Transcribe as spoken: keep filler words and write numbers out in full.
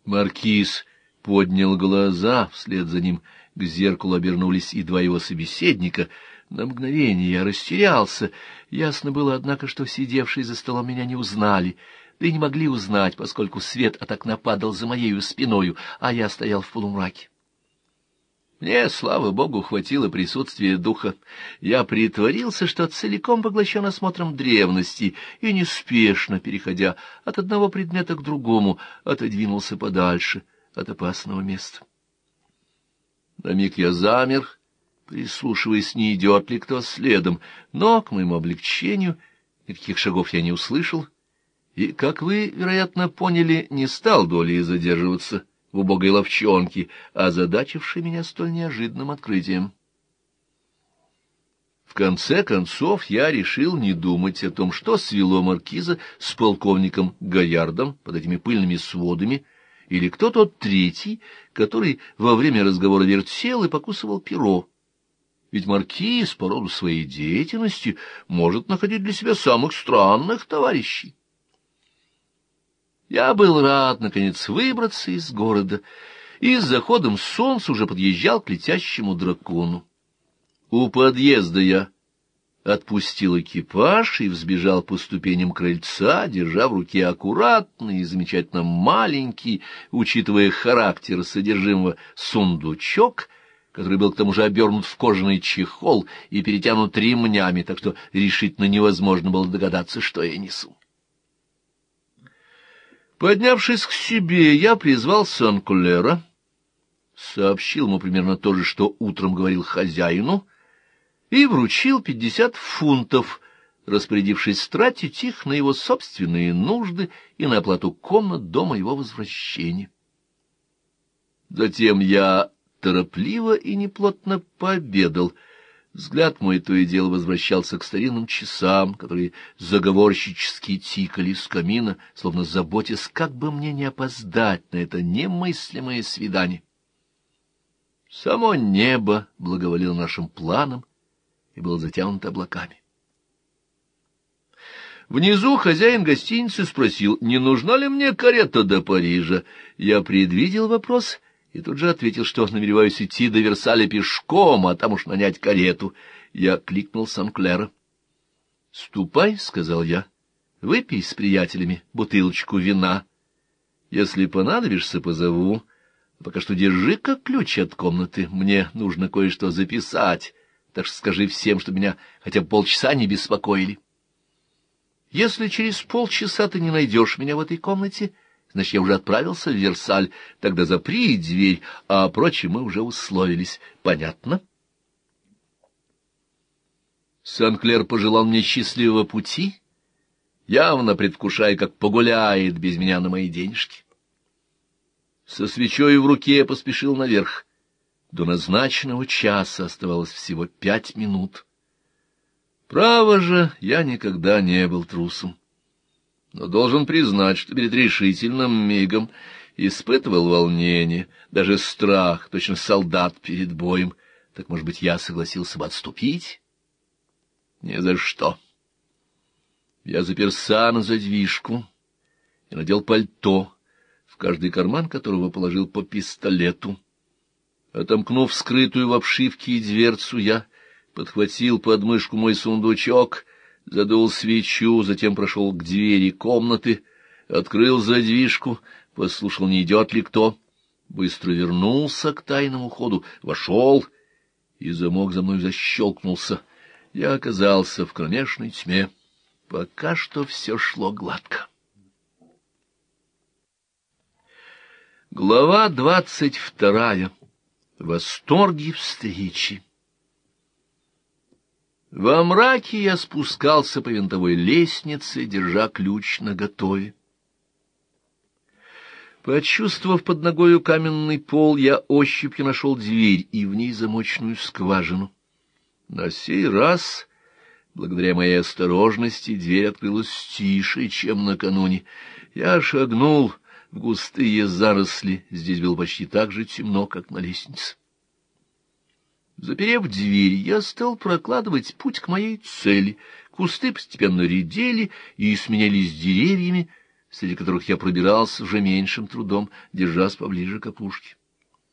Маркиз поднял глаза, вслед за ним к зеркалу обернулись и два его собеседника. На мгновение я растерялся. Ясно было, однако, что сидевшие за столом меня не узнали, да и не могли узнать, поскольку свет от окна падал за моею спиною, а я стоял в полумраке. Мне, слава богу, хватило присутствия духа. Я притворился, что целиком поглощен осмотром древности, и неспешно, переходя от одного предмета к другому, отодвинулся подальше от опасного места. На миг я замер, прислушиваясь, не идет ли кто следом, но, к моему облегчению, никаких шагов я не услышал, и, как вы, вероятно, поняли, не стал долей задерживаться в убогой ловчонке, озадачившей меня столь неожиданным открытием. В конце концов я решил не думать о том, что свело маркиза с полковником Гаярдом под этими пыльными сводами, или кто тот третий, который во время разговора вертел и покусывал перо. Ведь маркиз по роду своей деятельности может находить для себя самых странных товарищей. Я был рад, наконец, выбраться из города, и с заходом солнца уже подъезжал к летящему дракону. У подъезда я отпустил экипаж и взбежал по ступеням крыльца, держа в руке аккуратный и замечательно маленький, учитывая характер содержимого, сундучок, который был к тому же обернут в кожаный чехол и перетянут ремнями, так что решительно невозможно было догадаться, что я несу. Поднявшись к себе, я призвал Сен-Клера, сообщил ему примерно то же, что утром говорил хозяину, и вручил пятьдесят фунтов, распорядившись тратить их на его собственные нужды и на оплату комнат до моего возвращения. Затем я торопливо и неплотно пообедал. Взгляд мой то и дело возвращался к старинным часам, которые заговорщически тикали с камина, словно заботясь, как бы мне не опоздать на это немыслимое свидание. Само небо благоволило нашим планам и было затянуто облаками. Внизу хозяин гостиницы спросил, не нужна ли мне карета до Парижа. Я предвидел вопрос и тут же ответил, что намереваюсь идти до Версаля пешком, а там уж нанять карету. Я кликнул Сен-Клера. — Ступай, — сказал я, — выпей с приятелями бутылочку вина. Если понадобишься, позову. Пока что держи-ка ключ от комнаты. Мне нужно кое-что записать, так что скажи всем, что меня хотя бы полчаса не беспокоили. Если через полчаса ты не найдешь меня в этой комнате, значит, я уже отправился в Версаль. Тогда запри дверь, а прочее мы уже условились. Понятно? Сен-Клер пожелал мне счастливого пути, явно предвкушая, как погуляет без меня на мои денежки. Со свечой в руке я поспешил наверх. До назначенного часа оставалось всего пять минут. Право же, я никогда не был трусом. Но должен признать, что перед решительным мигом испытывал волнение, даже страх, точно солдат перед боем. Так, может быть, я согласился бы отступить? Ни за что. Я заперся на задвижку и надел пальто, в каждый карман которого положил по пистолету. Отомкнув скрытую в обшивке дверцу, я подхватил под мышку мой сундучок, задул свечу, затем прошел к двери комнаты, открыл задвижку, послушал, не идет ли кто, быстро вернулся к тайному ходу, вошел, и замок за мной защелкнулся. Я оказался в кромешной тьме. Пока что все шло гладко. Глава двадцать вторая. Восторги встречи. Во мраке я спускался по винтовой лестнице, держа ключ наготове. Почувствовав под ногою каменный пол, я ощупью нашел дверь и в ней замочную скважину. На сей раз, благодаря моей осторожности, дверь открылась тише, чем накануне. Я шагнул в густые заросли, здесь было почти так же темно, как на лестнице. Заперев дверь, я стал прокладывать путь к моей цели. Кусты постепенно редели и сменялись деревьями, среди которых я пробирался уже меньшим трудом, держась поближе к опушке.